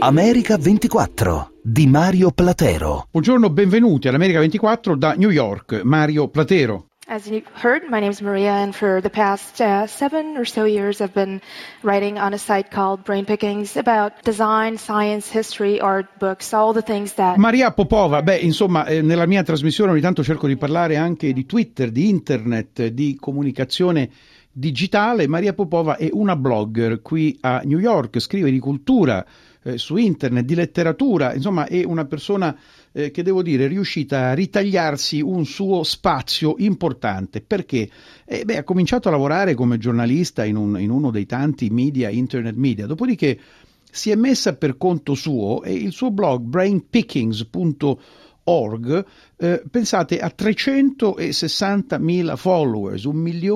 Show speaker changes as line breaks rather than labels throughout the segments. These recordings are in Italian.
America 24 di Mario Platero.
Buongiorno, benvenuti all'America 24 da New York, Mario Platero.
As you heard, my name is Maria, and for the past 7 or so years I've been writing on a site called Brain Pickings about design, science, history, art, books, all the things that...
Maria Popova, nella mia trasmissione ogni tanto cerco di parlare anche di Twitter, di internet, di comunicazione digitale. Maria Popova è una blogger qui a New York, scrive di cultura su internet, di letteratura, insomma è una persona che devo dire è riuscita a ritagliarsi un suo spazio importante. Perché? Ha cominciato a lavorare come giornalista in uno dei tanti media, internet media, dopodiché si è messa per conto suo e il suo blog brainpickings.org pensate a 360.000 followers,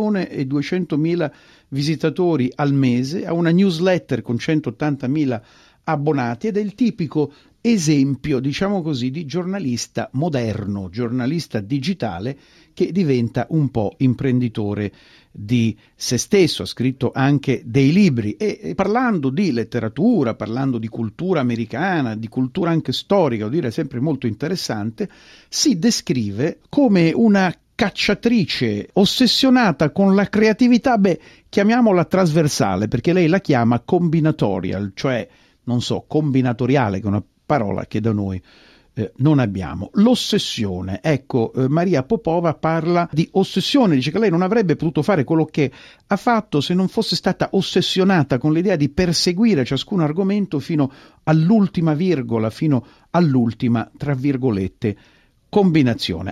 1.200.000 visitatori al mese, ha una newsletter con 180.000 abbonati ed è il tipico esempio, diciamo così, di giornalista moderno, giornalista digitale che diventa un po' imprenditore di se stesso. Ha scritto anche dei libri e parlando di letteratura, parlando di cultura americana, di cultura anche storica, devo dire sempre molto interessante, si descrive come una cacciatrice ossessionata con la creatività, chiamiamola trasversale, perché lei la chiama combinatorial, cioè combinatoriale, che è una parola che da noi non abbiamo. L'ossessione, Maria Popova parla di ossessione, dice che lei non avrebbe potuto fare quello che ha fatto se non fosse stata ossessionata con l'idea di perseguire ciascun argomento fino all'ultima virgola, fino all'ultima, tra virgolette, combinazione.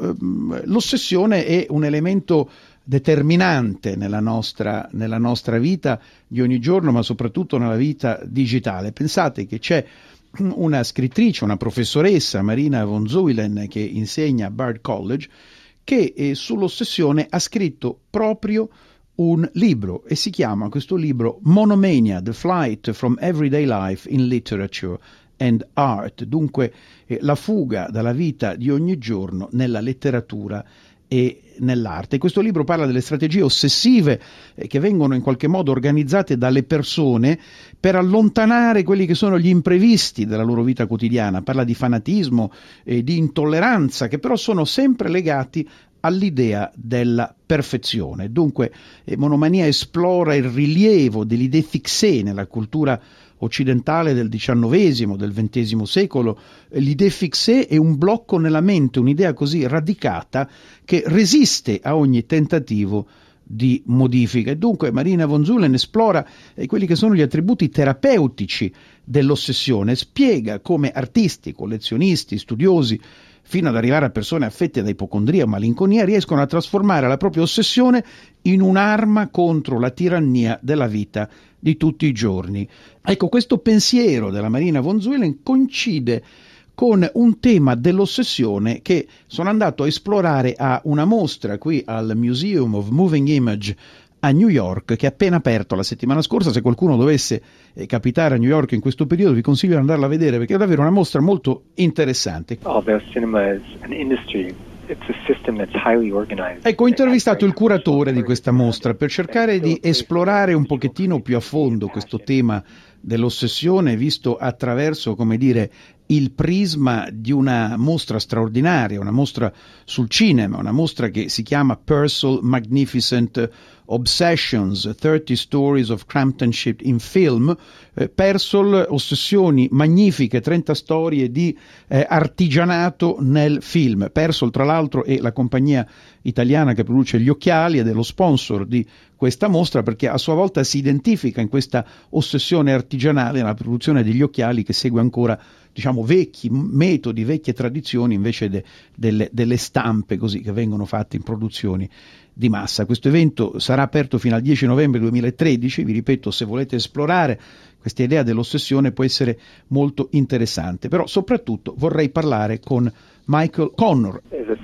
L'ossessione è un elemento determinante nella nostra vita di ogni giorno, ma soprattutto nella vita digitale. Pensate che c'è una scrittrice, una professoressa, Marina von Zuylen, che insegna a Bard College, che sull'ossessione ha scritto proprio un libro e si chiama questo libro Monomania, The Flight from Everyday Life in Literature and Art, dunque la fuga dalla vita di ogni giorno nella letteratura e nell'arte. Questo libro parla delle strategie ossessive che vengono in qualche modo organizzate dalle persone per allontanare quelli che sono gli imprevisti della loro vita quotidiana. Parla di fanatismo e di intolleranza, che però sono sempre legati all'idea della perfezione. Dunque Monomania esplora il rilievo delle idee fixé nella cultura occidentale del XIX, del XX secolo. L'idea fixé è un blocco nella mente, un'idea così radicata che resiste a ogni tentativo di modifica. E dunque Marina von Zuylen esplora quelli che sono gli attributi terapeutici dell'ossessione, spiega come artisti, collezionisti, studiosi, fino ad arrivare a persone affette da ipocondria o malinconia, riescono a trasformare la propria ossessione in un'arma contro la tirannia della vita di tutti i giorni. Questo pensiero della Marina von Zuylen coincide con un tema dell'ossessione che sono andato a esplorare a una mostra qui al Museum of Moving Image a New York, che è appena aperto la settimana scorsa. Se qualcuno dovesse capitare a New York in questo periodo, vi consiglio di andarla a vedere, perché è davvero una mostra molto interessante.
Although cinema is an industry, it's a system that's highly organized.
Ho intervistato il curatore di questa mostra per cercare di esplorare un pochettino più a fondo questo tema dell'ossessione, visto attraverso, come dire, il prisma di una mostra straordinaria, una mostra sul cinema, una mostra che si chiama Purcell Magnificent Obsessions, 30 Stories of Craftsmanship in Film. Purcell, ossessioni magnifiche, 30 storie di artigianato nel film. Purcell, tra l'altro, è la compagnia italiana che produce gli occhiali ed è lo sponsor di questa mostra, perché a sua volta si identifica in questa ossessione artigianale nella produzione degli occhiali, che segue ancora, diciamo, vecchi metodi, vecchie tradizioni, invece delle stampe così che vengono fatte in produzioni di massa. Questo evento sarà aperto fino al 10 novembre 2013, vi ripeto, se volete esplorare questa idea dell'ossessione può essere molto interessante, però soprattutto vorrei parlare con Michael Connor.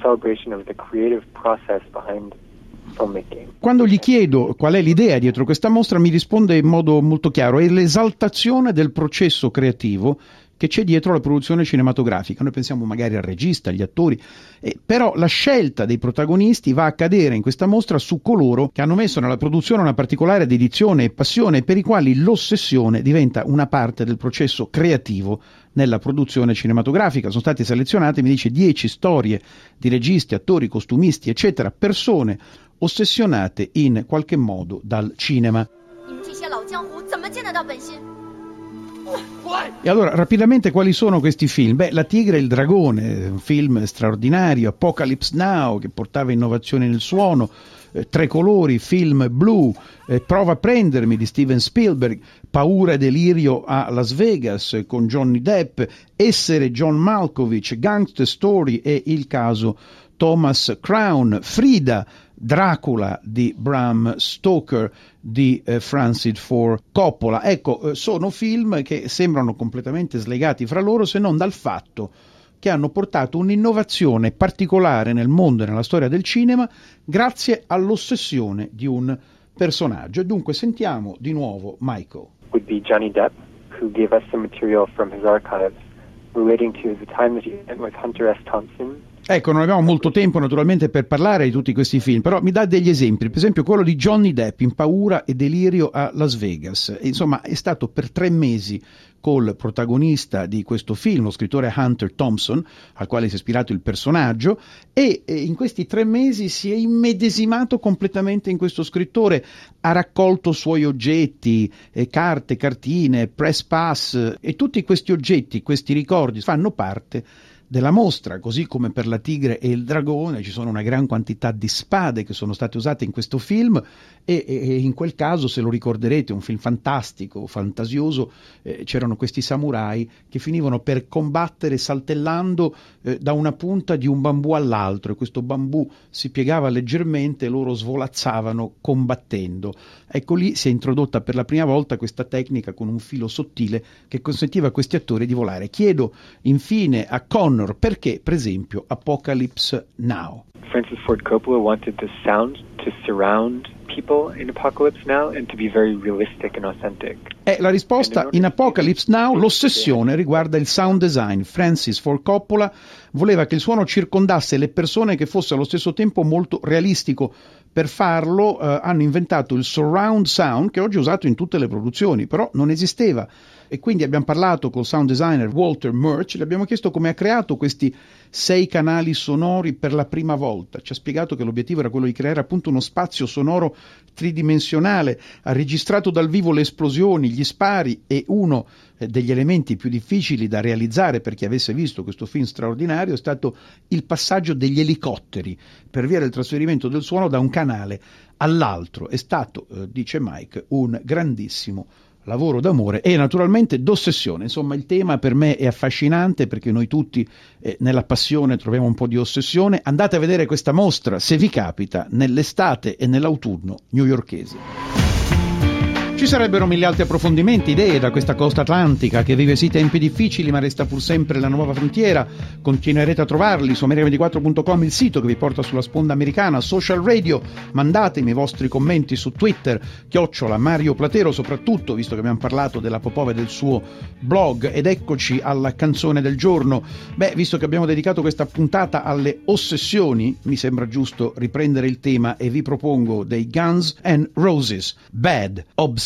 Quando gli chiedo qual è l'idea dietro questa mostra, mi risponde in modo molto chiaro: è l'esaltazione del processo creativo che c'è dietro la produzione cinematografica. Noi pensiamo magari al regista, agli attori, però la scelta dei protagonisti va a cadere in questa mostra su coloro che hanno messo nella produzione una particolare dedizione e passione e per i quali l'ossessione diventa una parte del processo creativo nella produzione cinematografica. Sono state selezionate, mi dice, 10 storie di registi, attori, costumisti, eccetera, persone ossessionate in qualche modo dal cinema. E allora, rapidamente, quali sono questi film? La Tigre e il Dragone, un film straordinario, Apocalypse Now, che portava innovazione nel suono, Tre colori, film blu, Prova a prendermi di Steven Spielberg, Paura e delirio a Las Vegas con Johnny Depp, Essere John Malkovich, Gangster Story e Il caso Thomas Crown, Frida, Dracula di Bram Stoker di Francis Ford Coppola. Ecco, sono film che sembrano completamente slegati fra loro, se non dal fatto che hanno portato un'innovazione particolare nel mondo e nella storia del cinema grazie all'ossessione di un personaggio. E dunque sentiamo di nuovo Michael.
Would be Johnny Depp, who gave us some material from his archives relating to the time that he spent with Hunter S. Thompson.
Ecco, non abbiamo molto tempo naturalmente per parlare di tutti questi film, però mi dà degli esempi, per esempio quello di Johnny Depp in Paura e delirio a Las Vegas. Insomma, è stato per 3 mesi col protagonista di questo film, lo scrittore Hunter Thompson, al quale si è ispirato il personaggio, e in questi 3 mesi si è immedesimato completamente in questo scrittore, ha raccolto suoi oggetti, carte, cartine, press pass, e tutti questi oggetti, questi ricordi fanno parte della mostra, così come per La Tigre e il Dragone ci sono una gran quantità di spade che sono state usate in questo film e in quel caso, se lo ricorderete, un film fantastico, fantasioso, c'erano questi samurai che finivano per combattere saltellando da una punta di un bambù all'altro e questo bambù si piegava leggermente e loro svolazzavano combattendo. Ecco, lì si è introdotta per la prima volta questa tecnica con un filo sottile che consentiva a questi attori di volare. Chiedo infine a Connor perché, per esempio, Apocalypse Now.
Francis Ford Coppola wanted the sound to surround people in Apocalypse Now and to be very realistic and authentic.
La risposta in Apocalypse Now, l'ossessione riguarda il sound design. Francis Ford Coppola voleva che il suono circondasse le persone, che fosse allo stesso tempo molto realistico. Per farlo hanno inventato il surround sound, che oggi è usato in tutte le produzioni, però non esisteva. E quindi abbiamo parlato col sound designer Walter Murch, le abbiamo chiesto come ha creato questi 6 canali sonori per la prima volta. Ci ha spiegato che l'obiettivo era quello di creare appunto uno spazio sonoro tridimensionale. Ha registrato dal vivo le esplosioni, gli spari, e uno degli elementi più difficili da realizzare per chi avesse visto questo film straordinario è stato il passaggio degli elicotteri per via del trasferimento del suono da un canale all'altro. È stato, dice Mike, un grandissimo lavoro d'amore e naturalmente d'ossessione. Insomma, il tema per me è affascinante perché noi tutti nella passione troviamo un po' di ossessione. Andate a vedere questa mostra, se vi capita, nell'estate e nell'autunno newyorkesi. Ci sarebbero 1000 altri approfondimenti, idee da questa costa atlantica che vive sì tempi difficili ma resta pur sempre la nuova frontiera. Continuerete a trovarli su America24.com, il sito che vi porta sulla sponda americana, social radio. Mandatemi i vostri commenti su Twitter, @Mario Platero, soprattutto visto che abbiamo parlato della Popova e del suo blog. Ed eccoci alla canzone del giorno. Visto che abbiamo dedicato questa puntata alle ossessioni, mi sembra giusto riprendere il tema e vi propongo dei Guns N' Roses, Bad Obsession.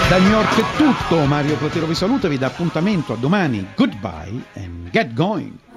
Da New York è tutto, Mario Platero vi saluta, vi dà appuntamento a domani. Goodbye and get going.